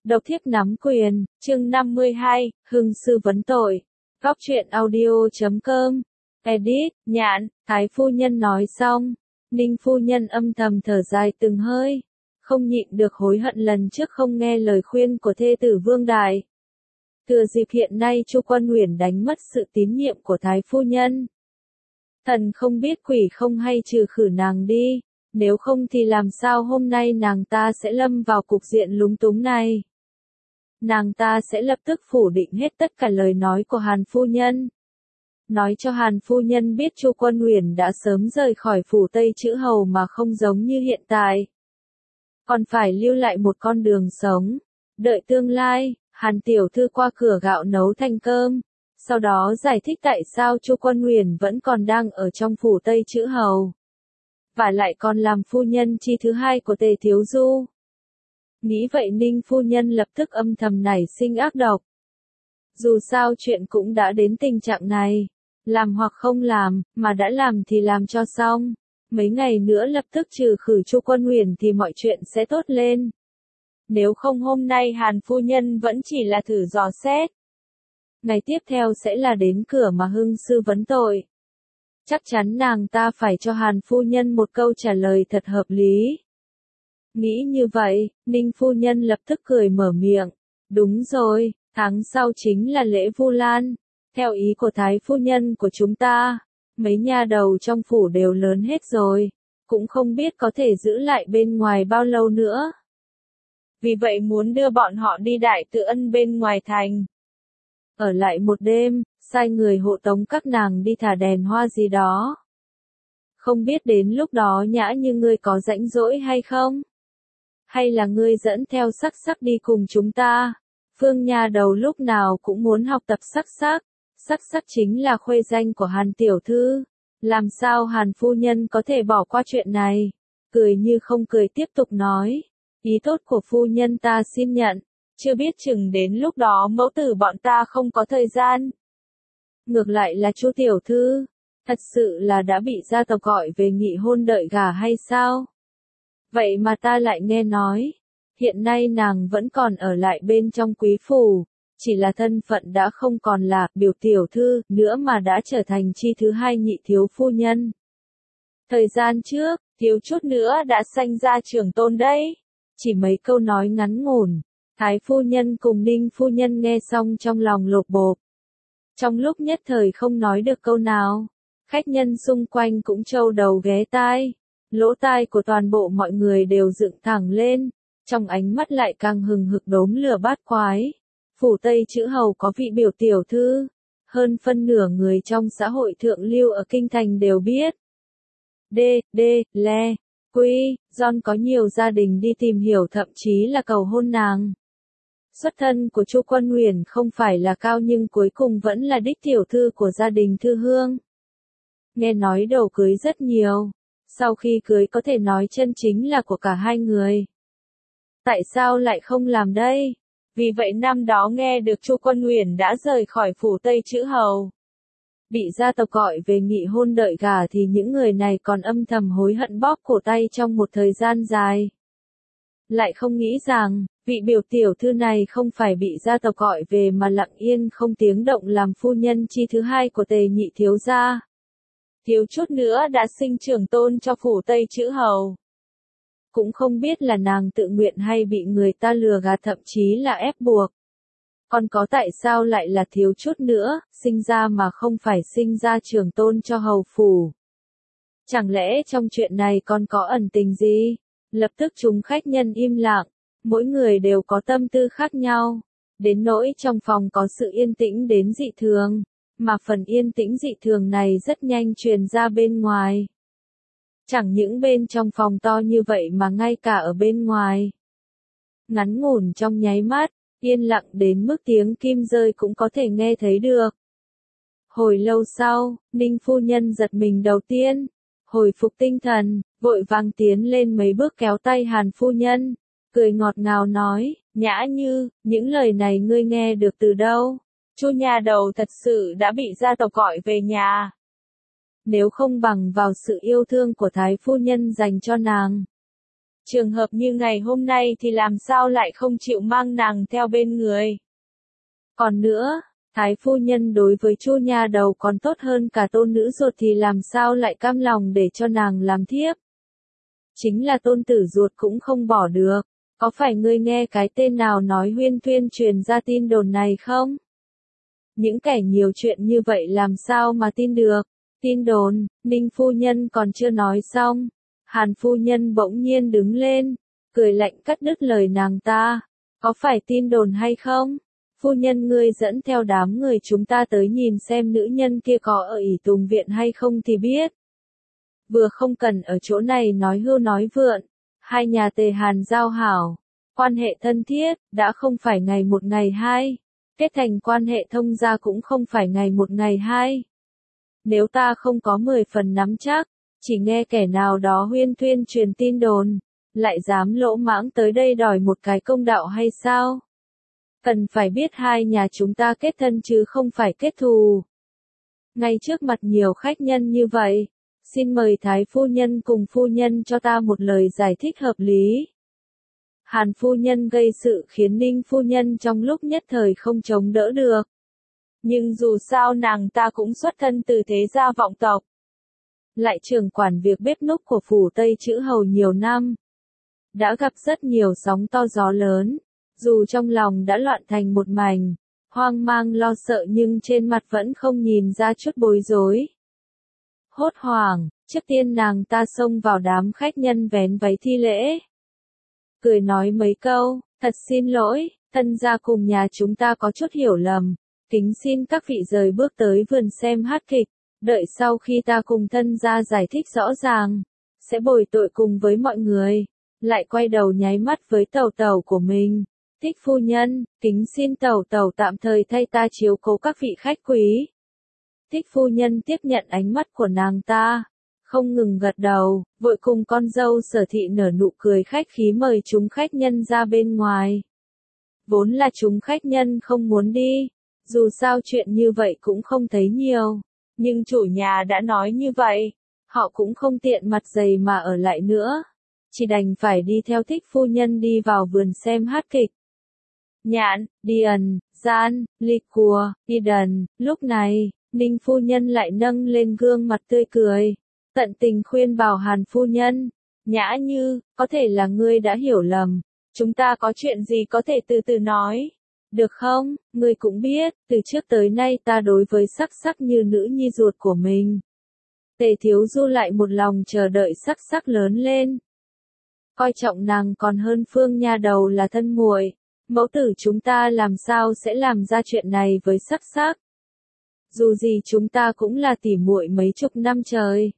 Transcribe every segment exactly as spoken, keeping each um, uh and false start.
Độc thiếp nắm quyền, chương năm mươi hai, Hưng sư vấn tội. Góc truyện audio chấm com. Edit, nhạn, Thái phu nhân nói xong. Ninh phu nhân âm thầm thở dài từng hơi. Không nhịn được hối hận lần trước không nghe lời khuyên của thê tử Vương Đại. Thừa dịp hiện nay Chu Quân Uyển đánh mất sự tín nhiệm của Thái phu nhân. Thần không biết quỷ không hay trừ khử nàng đi. Nếu không thì làm sao hôm nay nàng ta sẽ lâm vào cục diện lúng túng này. Nàng ta sẽ lập tức phủ định hết tất cả lời nói của Hàn phu nhân. Nói cho Hàn phu nhân biết Chu Quân Uyển đã sớm rời khỏi phủ Tây Chữ Hầu mà không giống như hiện tại. Còn phải lưu lại một con đường sống. Đợi tương lai, Hàn tiểu thư qua cửa gạo nấu thành cơm. Sau đó giải thích tại sao Chu Quân Uyển vẫn còn đang ở trong phủ Tây Chữ Hầu. Và lại còn làm phu nhân chi thứ hai của Tề Thiếu Du. Nghĩ vậy Ninh phu nhân lập tức âm thầm nảy sinh ác độc. Dù sao chuyện cũng đã đến tình trạng này. Làm hoặc không làm, mà đã làm thì làm cho xong. Mấy ngày nữa lập tức trừ khử Chu Quân Uyển thì mọi chuyện sẽ tốt lên. Nếu không hôm nay Hàn phu nhân vẫn chỉ là thử dò xét. Ngày tiếp theo sẽ là đến cửa mà Hưng sư vấn tội. Chắc chắn nàng ta phải cho Hàn phu nhân một câu trả lời thật hợp lý. Nghĩ như vậy, Ninh phu nhân lập tức cười mở miệng. Đúng rồi, tháng sau chính là lễ Vu Lan. Theo ý của Thái phu nhân của chúng ta, mấy nha đầu trong phủ đều lớn hết rồi. Cũng không biết có thể giữ lại bên ngoài bao lâu nữa. Vì vậy muốn đưa bọn họ đi Đại Tự Ân bên ngoài thành. Ở lại một đêm, sai người hộ tống các nàng đi thả đèn hoa gì đó. Không biết đến lúc đó Nhã Như ngươi có rảnh rỗi hay không? Hay là ngươi dẫn theo Sắc Sắc đi cùng chúng ta? Phương nha đầu lúc nào cũng muốn học tập Sắc Sắc. Sắc Sắc chính là khuê danh của Hàn tiểu thư. Làm sao Hàn phu nhân có thể bỏ qua chuyện này? Cười như không cười tiếp tục nói. Ý tốt của phu nhân ta xin nhận. Chưa biết chừng đến lúc đó mẫu tử bọn ta không có thời gian. Ngược lại là Chu tiểu thư. Thật sự là đã bị gia tộc gọi về nghị hôn đợi gả hay sao? Vậy mà ta lại nghe nói. Hiện nay nàng vẫn còn ở lại bên trong quý phủ. Chỉ là thân phận đã không còn là biểu tiểu thư nữa mà đã trở thành chi thứ hai nhị thiếu phu nhân. Thời gian trước, thiếu chút nữa đã sanh ra trưởng tôn đấy. Chỉ mấy câu nói ngắn ngủn. Thái phu nhân cùng Ninh phu nhân nghe xong trong lòng lột bột. Trong lúc nhất thời không nói được câu nào. Khách nhân xung quanh cũng trâu đầu ghé tai. Lỗ tai của toàn bộ mọi người đều dựng thẳng lên. Trong ánh mắt lại càng hừng hực đốm lửa bát quái. Phủ Tây Chữ Hầu có vị biểu tiểu thư. Hơn phân nửa người trong xã hội thượng lưu ở Kinh Thành đều biết. D, D, Le, Quy, John có nhiều gia đình đi tìm hiểu thậm chí là cầu hôn nàng. Xuất thân của Chu Quân Uyển không phải là cao nhưng cuối cùng vẫn là đích tiểu thư của gia đình Thư Hương. Nghe nói đồ cưới rất nhiều. Sau khi cưới có thể nói chân chính là của cả hai người. Tại sao lại không làm đây? Vì vậy năm đó nghe được Chu Quân Uyển đã rời khỏi phủ Tây Chữ Hầu. Bị gia tộc gọi về nghị hôn đợi gả thì những người này còn âm thầm hối hận bóp cổ tay trong một thời gian dài. Lại không nghĩ rằng, vị biểu tiểu thư này không phải bị gia tộc gọi về mà lặng yên không tiếng động làm phu nhân chi thứ hai của Tề nhị thiếu gia. Thiếu chút nữa đã sinh trưởng tôn cho phủ Tây Chữ Hầu. Cũng không biết là nàng tự nguyện hay bị người ta lừa gạt thậm chí là ép buộc. Còn có tại sao lại là thiếu chút nữa, sinh ra mà không phải sinh ra trưởng tôn cho hầu phủ. Chẳng lẽ trong chuyện này còn có ẩn tình gì? Lập tức chúng khách nhân im lặng, mỗi người đều có tâm tư khác nhau. Đến nỗi trong phòng có sự yên tĩnh đến dị thường, mà phần yên tĩnh dị thường này rất nhanh truyền ra bên ngoài. Chẳng những bên trong phòng to như vậy mà ngay cả ở bên ngoài. Ngắn ngủn trong nháy mắt, yên lặng đến mức tiếng kim rơi cũng có thể nghe thấy được. Hồi lâu sau, Ninh phu nhân giật mình đầu tiên, hồi phục tinh thần, vội vàng tiến lên mấy bước kéo tay Hàn phu nhân, cười ngọt ngào nói, Nhã Như, những lời này ngươi nghe được từ đâu? Chu nhà đầu thật sự đã bị gia tộc gọi về nhà. Nếu không bằng vào sự yêu thương của Thái phu nhân dành cho nàng. Trường hợp như ngày hôm nay thì làm sao lại không chịu mang nàng theo bên người. Còn nữa, Thái phu nhân đối với Chu nha đầu còn tốt hơn cả tôn nữ ruột thì làm sao lại cam lòng để cho nàng làm thiếp. Chính là tôn tử ruột cũng không bỏ được. Có phải ngươi nghe cái tên nào nói huyên thuyên truyền ra tin đồn này không? Những kẻ nhiều chuyện như vậy làm sao mà tin được? Tin đồn, Ninh phu nhân còn chưa nói xong. Hàn phu nhân bỗng nhiên đứng lên, cười lạnh cắt đứt lời nàng ta. Có phải tin đồn hay không? Phu nhân ngươi dẫn theo đám người chúng ta tới nhìn xem nữ nhân kia có ở ỷ tùng viện hay không thì biết. Vừa không cần ở chỗ này nói hưu nói vượn. Hai nhà Tề Hàn giao hảo, quan hệ thân thiết, đã không phải ngày một ngày hai. Kết thành quan hệ thông gia cũng không phải ngày một ngày hai. Nếu ta không có mười phần nắm chắc, chỉ nghe kẻ nào đó huyên thuyên truyền tin đồn, lại dám lỗ mãng tới đây đòi một cái công đạo hay sao? Cần phải biết hai nhà chúng ta kết thân chứ không phải kết thù. Ngay trước mặt nhiều khách nhân như vậy, xin mời Thái phu nhân cùng phu nhân cho ta một lời giải thích hợp lý. Hàn phu nhân gây sự khiến Ninh phu nhân trong lúc nhất thời không chống đỡ được. Nhưng dù sao nàng ta cũng xuất thân từ thế gia vọng tộc. Lại trưởng quản việc bếp núc của phủ Tây Chữ Hầu nhiều năm. Đã gặp rất nhiều sóng to gió lớn. Dù trong lòng đã loạn thành một mảnh, hoang mang lo sợ nhưng trên mặt vẫn không nhìn ra chút bối rối. Hốt hoảng, trước tiên nàng ta xông vào đám khách nhân vén váy thi lễ. Cười nói mấy câu, thật xin lỗi, thân gia cùng nhà chúng ta có chút hiểu lầm. Kính xin các vị rời bước tới vườn xem hát kịch, đợi sau khi ta cùng thân gia giải thích rõ ràng, sẽ bồi tội cùng với mọi người. Lại quay đầu nháy mắt với tẩu tẩu của mình. Thích phu nhân, kính xin tẩu tẩu tạm thời thay ta chiếu cố các vị khách quý. Thích phu nhân tiếp nhận ánh mắt của nàng ta, không ngừng gật đầu, vội cùng con dâu Sở thị nở nụ cười khách khí mời chúng khách nhân ra bên ngoài. Vốn là chúng khách nhân không muốn đi, dù sao chuyện như vậy cũng không thấy nhiều, nhưng chủ nhà đã nói như vậy, họ cũng không tiện mặt dày mà ở lại nữa, chỉ đành phải đi theo Thích phu nhân đi vào vườn xem hát kịch. Nhạn, Điền, Gian, Ly Cùa, Y Đần, lúc này, Ninh phu nhân lại nâng lên gương mặt tươi cười, tận tình khuyên bảo Hàn phu nhân, Nhã Như, có thể là ngươi đã hiểu lầm, chúng ta có chuyện gì có thể từ từ nói, được không? Ngươi cũng biết, từ trước tới nay ta đối với sắc sắc như nữ nhi ruột của mình. Tề Thiếu Du lại một lòng chờ đợi sắc sắc lớn lên, coi trọng nàng còn hơn Phương nha đầu là thân muội. Mẫu tử chúng ta làm sao sẽ làm ra chuyện này với sắc sắc? Dù gì chúng ta cũng là tỉ muội mấy chục năm trời.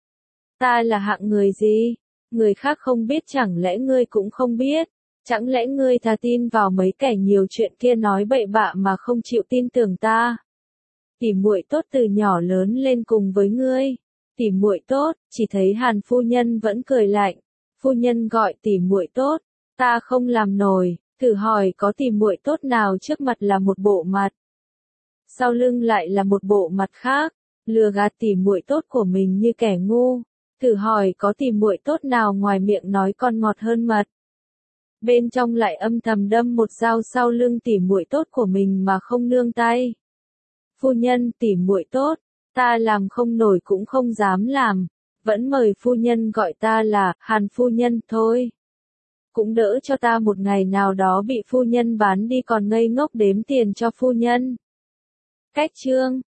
Ta là hạng người gì? Người khác không biết chẳng lẽ ngươi cũng không biết? Chẳng lẽ ngươi thà tin vào mấy kẻ nhiều chuyện kia nói bậy bạ mà không chịu tin tưởng ta? Tỉ muội tốt từ nhỏ lớn lên cùng với ngươi. Tỉ muội tốt, chỉ thấy Hàn phu nhân vẫn cười lạnh. Phu nhân gọi tỉ muội tốt, ta không làm nổi. Thử hỏi có tỉ muội tốt nào trước mặt là một bộ mặt, sau lưng lại là một bộ mặt khác, lừa gạt tỉ muội tốt của mình như kẻ ngu. Thử hỏi có tỉ muội tốt nào ngoài miệng nói con ngọt hơn mật, bên trong lại âm thầm đâm một dao sau lưng tỉ muội tốt của mình mà không nương tay. Phu nhân, tỉ muội tốt, ta làm không nổi cũng không dám làm, vẫn mời phu nhân gọi ta là Hàn phu nhân thôi. Cũng đỡ cho ta một ngày nào đó bị phu nhân bán đi còn ngây ngốc đếm tiền cho phu nhân. Cách chương